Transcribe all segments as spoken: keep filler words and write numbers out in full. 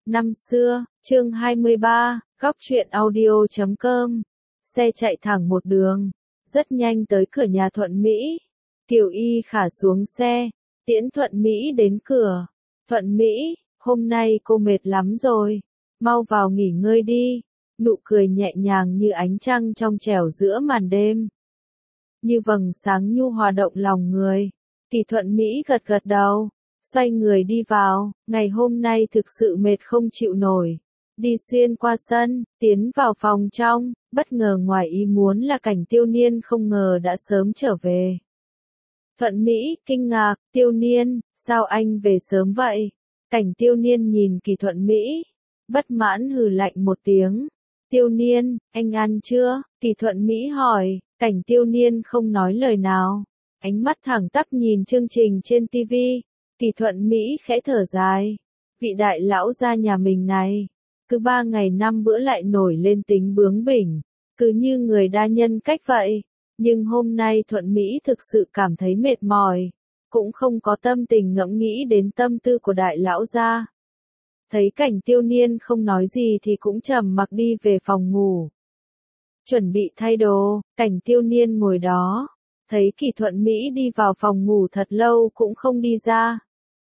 Năm xưa, chương hai mươi ba, góc truyện audio chấm com. Xe chạy thẳng một đường, rất nhanh tới cửa nhà Thuận Mỹ. Kiều Y Khả xuống xe, tiễn Thuận Mỹ đến cửa. Thuận Mỹ, hôm nay cô mệt lắm rồi, mau vào nghỉ ngơi đi. Nụ cười nhẹ nhàng như ánh trăng trong trẻo giữa màn đêm, như vầng sáng nhu hòa động lòng người. Kỳ Thuận Mỹ gật gật đầu, xoay người đi vào. Ngày hôm nay thực sự mệt không chịu nổi. Đi xuyên qua sân, tiến vào phòng trong, bất ngờ ngoài ý muốn là Cảnh Tiêu Niên không ngờ đã sớm trở về. Thuận Mỹ kinh ngạc, Tiêu Niên, sao anh về sớm vậy? Cảnh Tiêu Niên nhìn Kỳ Thuận Mỹ, bất mãn hừ lạnh một tiếng. Tiêu Niên, anh ăn chưa? Kỳ Thuận Mỹ hỏi. Cảnh Tiêu Niên không nói lời nào, ánh mắt thẳng tắp nhìn chương trình trên ti vi. Kỳ Thuận Mỹ khẽ thở dài, vị đại lão gia nhà mình này, cứ ba ngày năm bữa lại nổi lên tính bướng bỉnh, cứ như người đa nhân cách vậy. Nhưng hôm nay Thuận Mỹ thực sự cảm thấy mệt mỏi, cũng không có tâm tình ngẫm nghĩ đến tâm tư của đại lão gia. Thấy Cảnh Tiêu Niên không nói gì thì cũng trầm mặc đi về phòng ngủ. Chuẩn bị thay đồ, Cảnh Tiêu Niên ngồi đó, thấy Kỳ Thuận Mỹ đi vào phòng ngủ thật lâu cũng không đi ra.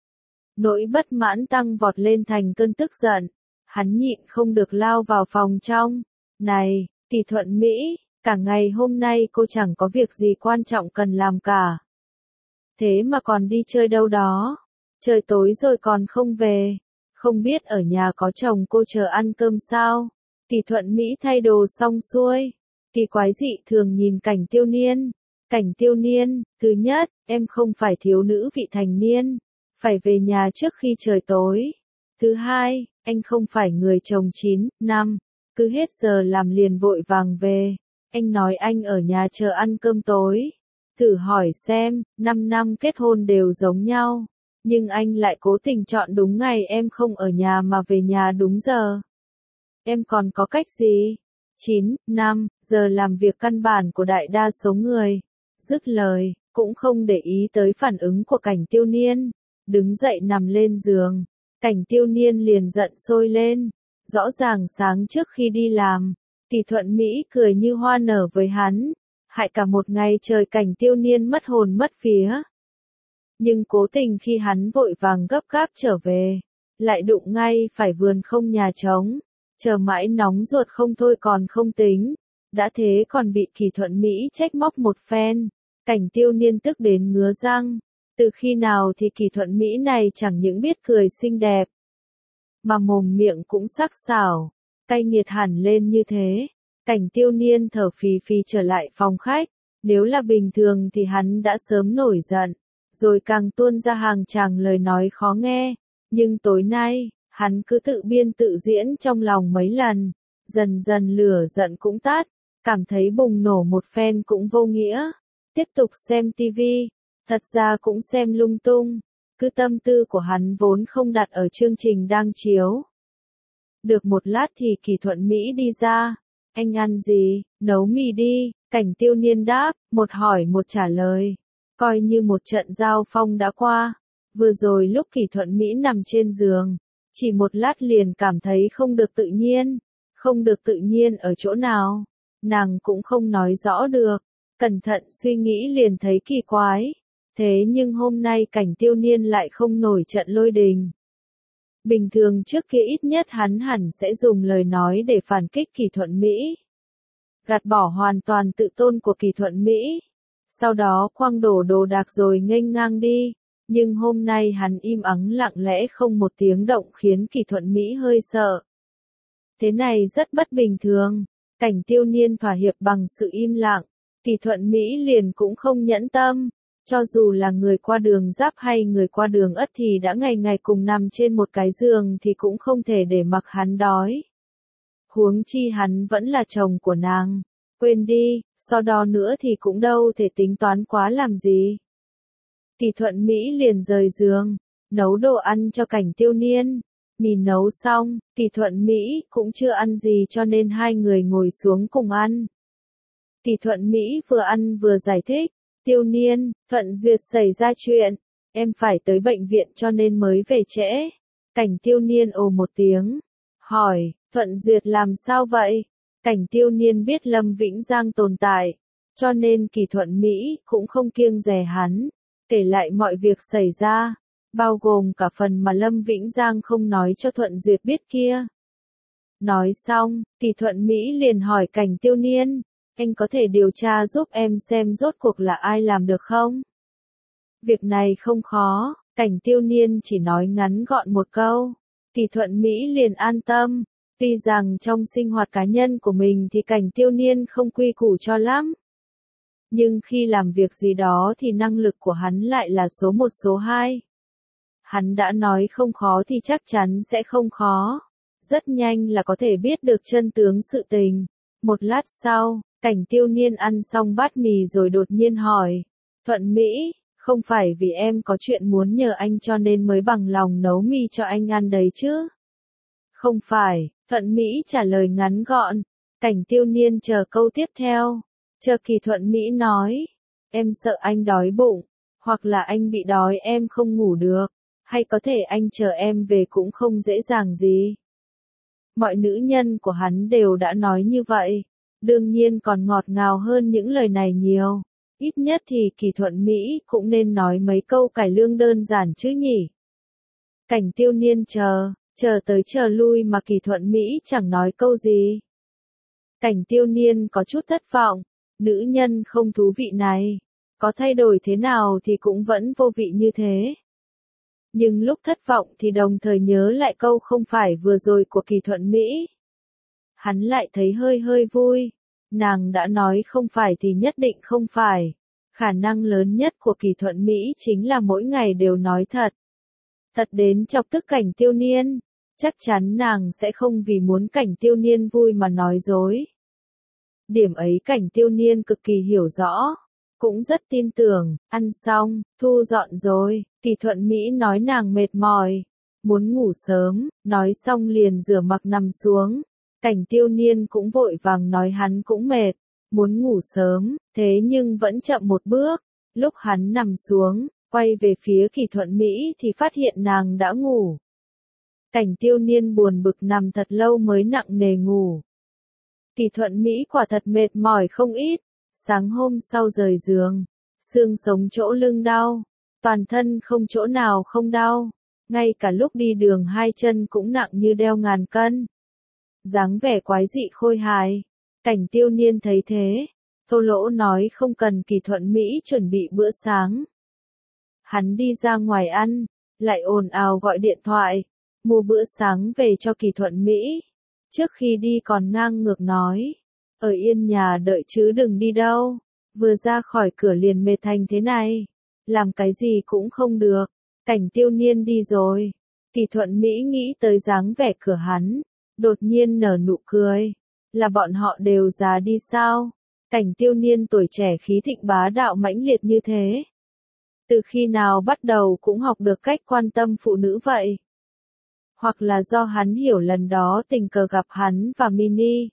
Nỗi bất mãn tăng vọt lên thành cơn tức giận, hắn nhịn không được lao vào phòng trong. Này, Kỳ Thuận Mỹ, cả ngày hôm nay cô chẳng có việc gì quan trọng cần làm cả. Thế mà còn đi chơi đâu đó, trời tối rồi còn không về, không biết ở nhà có chồng cô chờ ăn cơm sao? Kỳ Thuận Mỹ thay đồ xong xuôi, kỳ quái dị thường nhìn Cảnh Tiêu Niên. Cảnh Tiêu Niên, thứ nhất, em không phải thiếu nữ vị thành niên, phải về nhà trước khi trời tối. Thứ hai, anh không phải người chồng chín năm, cứ hết giờ làm liền vội vàng về. Anh nói anh ở nhà chờ ăn cơm tối. Thử hỏi xem, năm năm kết hôn đều giống nhau, nhưng anh lại cố tình chọn đúng ngày em không ở nhà mà về nhà đúng giờ. Em còn có cách gì? chín năm, giờ làm việc căn bản của đại đa số người. Dứt lời, cũng không để ý tới phản ứng của Cảnh Tiêu Niên, đứng dậy nằm lên giường. Cảnh Tiêu Niên liền giận sôi lên, rõ ràng sáng trước khi đi làm, Kỳ Thuận Mỹ cười như hoa nở với hắn, hại cả một ngày trời Cảnh Tiêu Niên mất hồn mất vía. Nhưng cố tình khi hắn vội vàng gấp gáp trở về, lại đụng ngay phải vườn không nhà trống, chờ mãi nóng ruột không thôi còn không tính, đã thế còn bị Kỳ Thuận Mỹ trách móc một phen. Cảnh Tiêu Niên tức đến ngứa răng, từ khi nào thì Kỳ Thuận Mỹ này chẳng những biết cười xinh đẹp, mà mồm miệng cũng sắc sảo, cay nghiệt hẳn lên như thế. Cảnh Tiêu Niên thở phì phì trở lại phòng khách, nếu là bình thường thì hắn đã sớm nổi giận, rồi càng tuôn ra hàng tràng lời nói khó nghe, nhưng tối nay, hắn cứ tự biên tự diễn trong lòng mấy lần, dần dần lửa giận cũng tắt, cảm thấy bùng nổ một phen cũng vô nghĩa. Tiếp tục xem ti vi, thật ra cũng xem lung tung, cứ tâm tư của hắn vốn không đặt ở chương trình đang chiếu. Được một lát thì Kỳ Thuận Mỹ đi ra, anh ăn gì, nấu mì đi. Cảnh Tiêu Niên đáp, một hỏi một trả lời, coi như một trận giao phong đã qua. Vừa rồi lúc Kỳ Thuận Mỹ nằm trên giường, chỉ một lát liền cảm thấy không được tự nhiên, không được tự nhiên ở chỗ nào, nàng cũng không nói rõ được. Cẩn thận suy nghĩ liền thấy kỳ quái. Thế nhưng hôm nay Cảnh Tiêu Niên lại không nổi trận lôi đình. Bình thường trước kia ít nhất hắn hẳn sẽ dùng lời nói để phản kích Kỳ Thuận Mỹ, gạt bỏ hoàn toàn tự tôn của Kỳ Thuận Mỹ, sau đó quăng đổ đồ đạc rồi nghênh ngang đi. Nhưng hôm nay hắn im ắng lặng lẽ không một tiếng động khiến Kỳ Thuận Mỹ hơi sợ. Thế này rất bất bình thường. Cảnh Tiêu Niên thỏa hiệp bằng sự im lặng, Kỳ Thuận Mỹ liền cũng không nhẫn tâm. Cho dù là người qua đường giáp hay người qua đường ất thì đã ngày ngày cùng nằm trên một cái giường thì cũng không thể để mặc hắn đói. Huống chi hắn vẫn là chồng của nàng. Quên đi, sau đó nữa thì cũng đâu thể tính toán quá làm gì. Kỳ Thuận Mỹ liền rời giường, nấu đồ ăn cho Cảnh Tiêu Niên. Mì nấu xong, Kỳ Thuận Mỹ cũng chưa ăn gì cho nên hai người ngồi xuống cùng ăn. Kỳ Thuận Mỹ vừa ăn vừa giải thích, Tiêu Niên, Thuận Duyệt xảy ra chuyện, em phải tới bệnh viện cho nên mới về trễ. Cảnh Tiêu Niên ồ một tiếng, hỏi, Thuận Duyệt làm sao vậy? Cảnh Tiêu Niên biết Lâm Vĩnh Giang tồn tại, cho nên Kỳ Thuận Mỹ cũng không kiêng dè hắn, kể lại mọi việc xảy ra, bao gồm cả phần mà Lâm Vĩnh Giang không nói cho Thuận Duyệt biết kia. Nói xong, Kỳ Thuận Mỹ liền hỏi Cảnh Tiêu Niên, anh có thể điều tra giúp em xem rốt cuộc là ai làm được không? Việc này không khó, Cảnh Tiêu Niên chỉ nói ngắn gọn một câu, Kỳ Thuận Mỹ liền an tâm, tuy rằng trong sinh hoạt cá nhân của mình thì Cảnh Tiêu Niên không quy củ cho lắm. Nhưng khi làm việc gì đó thì năng lực của hắn lại là số một số hai. Hắn đã nói không khó thì chắc chắn sẽ không khó. Rất nhanh là có thể biết được chân tướng sự tình. Một lát sau, Cảnh Tiêu Niên ăn xong bát mì rồi đột nhiên hỏi. Thuận Mỹ, không phải vì em có chuyện muốn nhờ anh cho nên mới bằng lòng nấu mì cho anh ăn đấy chứ? Không phải, Thuận Mỹ trả lời ngắn gọn. Cảnh Tiêu Niên chờ câu tiếp theo. Chờ Kỳ Thuận Mỹ nói. Em sợ anh đói bụng, hoặc là anh bị đói em không ngủ được, hay có thể anh chờ em về cũng không dễ dàng gì. Mọi nữ nhân của hắn đều đã nói như vậy, đương nhiên còn ngọt ngào hơn những lời này nhiều. Ít nhất thì Kỳ Thuận Mỹ cũng nên nói mấy câu cải lương đơn giản chứ nhỉ. Cảnh Tiêu Niên chờ, chờ tới chờ lui mà Kỳ Thuận Mỹ chẳng nói câu gì. Cảnh Tiêu Niên có chút thất vọng, nữ nhân không thú vị này, có thay đổi thế nào thì cũng vẫn vô vị như thế. Nhưng lúc thất vọng thì đồng thời nhớ lại câu không phải vừa rồi của Kỳ Thuận Mỹ. Hắn lại thấy hơi hơi vui, nàng đã nói không phải thì nhất định không phải. Khả năng lớn nhất của Kỳ Thuận Mỹ chính là mỗi ngày đều nói thật. Thật đến chọc tức Cảnh Tiêu Niên, chắc chắn nàng sẽ không vì muốn Cảnh Tiêu Niên vui mà nói dối. Điểm ấy Cảnh Tiêu Niên cực kỳ hiểu rõ, cũng rất tin tưởng. Ăn xong, thu dọn rồi, Kỳ Thuận Mỹ nói nàng mệt mỏi, muốn ngủ sớm, nói xong liền rửa mặt nằm xuống. Cảnh Tiêu Niên cũng vội vàng nói hắn cũng mệt, muốn ngủ sớm, thế nhưng vẫn chậm một bước. Lúc hắn nằm xuống, quay về phía Kỳ Thuận Mỹ thì phát hiện nàng đã ngủ. Cảnh Tiêu Niên buồn bực nằm thật lâu mới nặng nề ngủ. Kỳ Thuận Mỹ quả thật mệt mỏi không ít, sáng hôm sau rời giường, xương sống chỗ lưng đau, toàn thân không chỗ nào không đau, ngay cả lúc đi đường hai chân cũng nặng như đeo ngàn cân. Dáng vẻ quái dị khôi hài, Cảnh Tiêu Niên thấy thế, thô lỗ nói không cần Kỳ Thuận Mỹ chuẩn bị bữa sáng. Hắn đi ra ngoài ăn, lại ồn ào gọi điện thoại, mua bữa sáng về cho Kỳ Thuận Mỹ. Trước khi đi còn ngang ngược nói, ở yên nhà đợi chứ đừng đi đâu, vừa ra khỏi cửa liền mệt thành thế này, làm cái gì cũng không được. Cảnh Tiêu Niên đi rồi, Kỳ Thuận Mỹ nghĩ tới dáng vẻ cửa hắn, đột nhiên nở nụ cười, là bọn họ đều già đi sao? Cảnh Tiêu Niên tuổi trẻ khí thịnh bá đạo mãnh liệt như thế, từ khi nào bắt đầu cũng học được cách quan tâm phụ nữ vậy? Hoặc là do hắn hiểu lần đó tình cờ gặp hắn và Mini,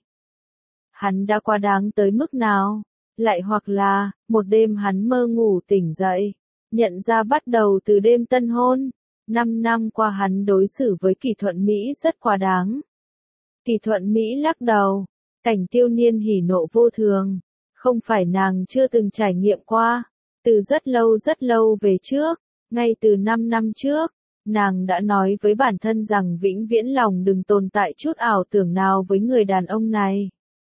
hắn đã quá đáng tới mức nào? Lại hoặc là, một đêm hắn mơ ngủ tỉnh dậy, nhận ra bắt đầu từ đêm tân hôn, năm năm qua hắn đối xử với Kỳ Thuận Mỹ rất quá đáng. Kỳ Thuận Mỹ lắc đầu, Cảnh Tiêu Niên hỉ nộ vô thường, không phải nàng chưa từng trải nghiệm qua, từ rất lâu rất lâu về trước, ngay từ năm năm trước, nàng đã nói với bản thân rằng vĩnh viễn lòng đừng tồn tại chút ảo tưởng nào với người đàn ông này.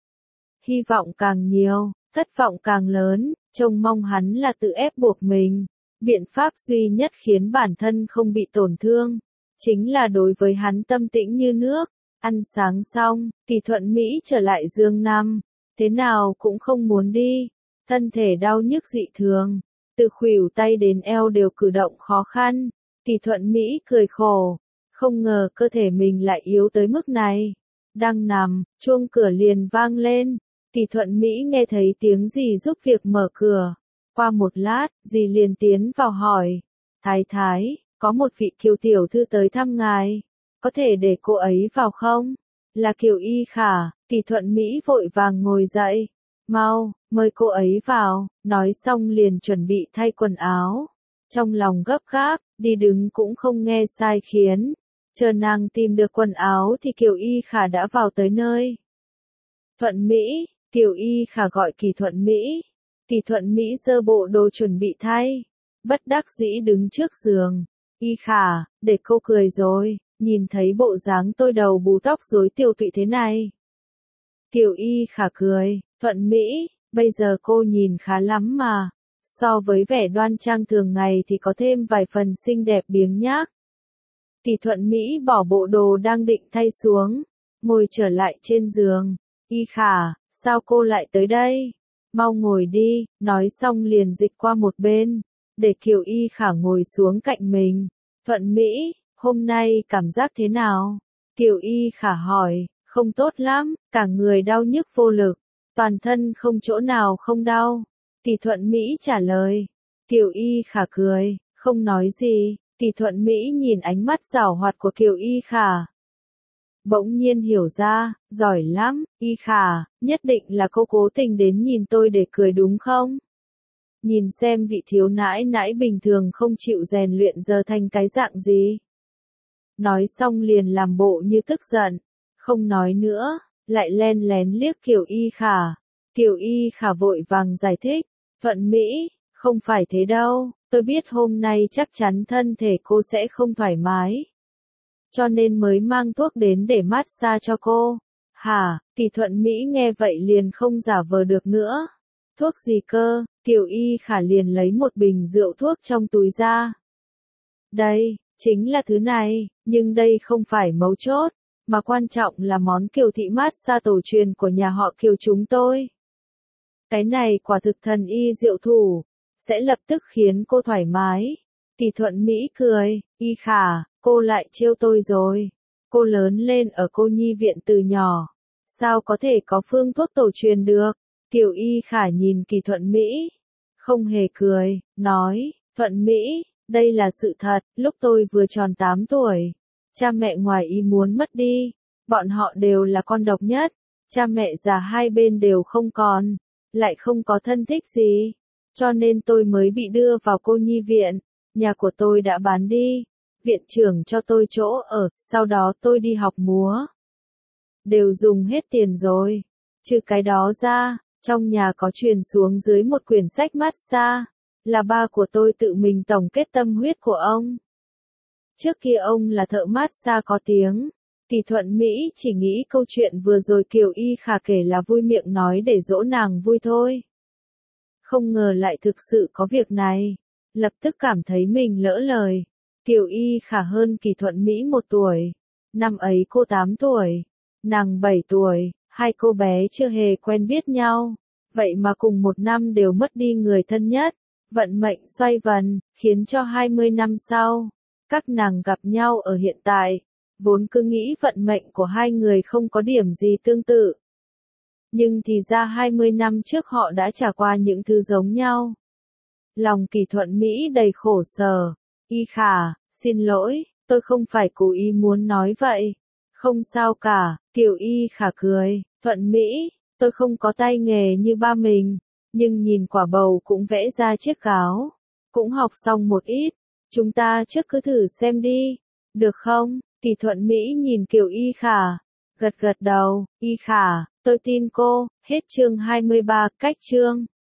Hy vọng càng nhiều, thất vọng càng lớn, trông mong hắn là tự ép buộc mình. Biện pháp duy nhất khiến bản thân không bị tổn thương, chính là đối với hắn tâm tĩnh như nước. Ăn sáng xong, Kỳ Thuận Mỹ trở lại giường nằm, thế nào cũng không muốn đi, thân thể đau nhức dị thường, từ khuỷu tay đến eo đều cử động khó khăn. Kỳ Thuận Mỹ cười khổ, không ngờ cơ thể mình lại yếu tới mức này. Đang nằm, chuông cửa liền vang lên, Kỳ Thuận Mỹ nghe thấy tiếng dì giúp việc mở cửa. Qua một lát, dì liền tiến vào hỏi, Thái Thái, có một vị Kiều tiểu thư tới thăm ngài, có thể để cô ấy vào không? Là Kiều Y Khả. Kỳ Thuận Mỹ vội vàng ngồi dậy, mau, mời cô ấy vào, nói xong liền chuẩn bị thay quần áo. Trong lòng gấp gáp, đi đứng cũng không nghe sai khiến, Chờ nàng tìm được quần áo thì Kiều Y Khả đã vào tới nơi. Thuận Mỹ, Kiều Y Khả gọi Kỳ Thuận Mỹ. Kỳ Thuận Mỹ giơ bộ đồ chuẩn bị thay. Bất đắc dĩ đứng trước giường. Y Khả, để cô cười rồi, nhìn thấy bộ dáng tôi đầu bù tóc rối tiêu tụy thế này. Kiều Y Khả cười, Thuận Mỹ, bây giờ cô nhìn khá lắm mà. So với vẻ đoan trang thường ngày thì có thêm vài phần xinh đẹp biếng nhác. Kỳ Thuận Mỹ bỏ bộ đồ đang định thay xuống, ngồi trở lại trên giường. Y Khả, sao cô lại tới đây? Mau ngồi đi, nói xong liền dịch qua một bên, để Kiều Y Khả ngồi xuống cạnh mình. Thuận Mỹ, hôm nay cảm giác thế nào? Kiều Y Khả hỏi, không tốt lắm, cả người đau nhức vô lực, toàn thân không chỗ nào không đau. Kỳ Thuận Mỹ trả lời. Kiều Y Khả cười, không nói gì. Kỳ Thuận Mỹ nhìn ánh mắt giảo hoạt của Kiều Y Khả. Bỗng nhiên hiểu ra, giỏi lắm, Y Khả, nhất định là cô cố tình đến nhìn tôi để cười đúng không? Nhìn xem vị thiếu nãi nãi bình thường không chịu rèn luyện giờ thành cái dạng gì. Nói xong liền làm bộ như tức giận, không nói nữa, lại len lén liếc Kiều Y Khả. Kiều Y Khả vội vàng giải thích, Thuận Mỹ, không phải thế đâu, tôi biết hôm nay chắc chắn thân thể cô sẽ không thoải mái. Cho nên mới mang thuốc đến để massage cho cô. Hả, Kỳ Thuận Mỹ nghe vậy liền không giả vờ được nữa. Thuốc gì cơ? Kiều Y Khả liền lấy một bình rượu thuốc trong túi ra. Đây, chính là thứ này, nhưng đây không phải mấu chốt, mà quan trọng là món Kiều thị massage tổ truyền của nhà họ Kiều chúng tôi. Cái này quả thực thần y diệu thủ, sẽ lập tức khiến cô thoải mái. Kỳ Thuận Mỹ cười, Y Khả, cô lại trêu tôi rồi. Cô lớn lên ở cô nhi viện từ nhỏ, sao có thể có phương thuốc tổ truyền được? Kiều Y Khả nhìn Kỳ Thuận Mỹ, không hề cười, nói, Thuận Mỹ, đây là sự thật, lúc tôi vừa tròn tám tuổi, cha mẹ ngoài ý muốn mất đi, bọn họ đều là con độc nhất, cha mẹ già hai bên đều không còn, lại không có thân thích gì, cho nên tôi mới bị đưa vào cô nhi viện, nhà của tôi đã bán đi, viện trưởng cho tôi chỗ ở, sau đó tôi đi học múa. Đều dùng hết tiền rồi, trừ cái đó ra, trong nhà có truyền xuống dưới một quyển sách massage, là ba của tôi tự mình tổng kết tâm huyết của ông. Trước kia ông là thợ massage có tiếng. Kỳ Thuận Mỹ chỉ nghĩ câu chuyện vừa rồi Kiều Y Khả kể là vui miệng nói để dỗ nàng vui thôi. Không ngờ lại thực sự có việc này. Lập tức cảm thấy mình lỡ lời. Kiều Y Khả hơn Kỳ Thuận Mỹ một tuổi. Năm ấy cô tám tuổi. Nàng bảy tuổi. Hai cô bé chưa hề quen biết nhau. Vậy mà cùng một năm đều mất đi người thân nhất. Vận mệnh xoay vần, khiến cho hai mươi năm sau, các nàng gặp nhau ở hiện tại. Vốn cứ nghĩ vận mệnh của hai người không có điểm gì tương tự. Nhưng thì ra hai mươi năm trước họ đã trải qua những thứ giống nhau. Lòng Kỳ Thuận Mỹ đầy khổ sở. Y Khả, xin lỗi, tôi không phải cố ý muốn nói vậy. Không sao cả, Kiều Y Khả cười, Thuận Mỹ, tôi không có tay nghề như ba mình, nhưng nhìn quả bầu cũng vẽ ra chiếc áo. Cũng học xong một ít, chúng ta trước cứ thử xem đi, được không? Kỳ Thuận Mỹ nhìn Kiều Y Khả, gật gật đầu, Y Khả, tôi tin cô, hết chương hai mươi ba, cách chương.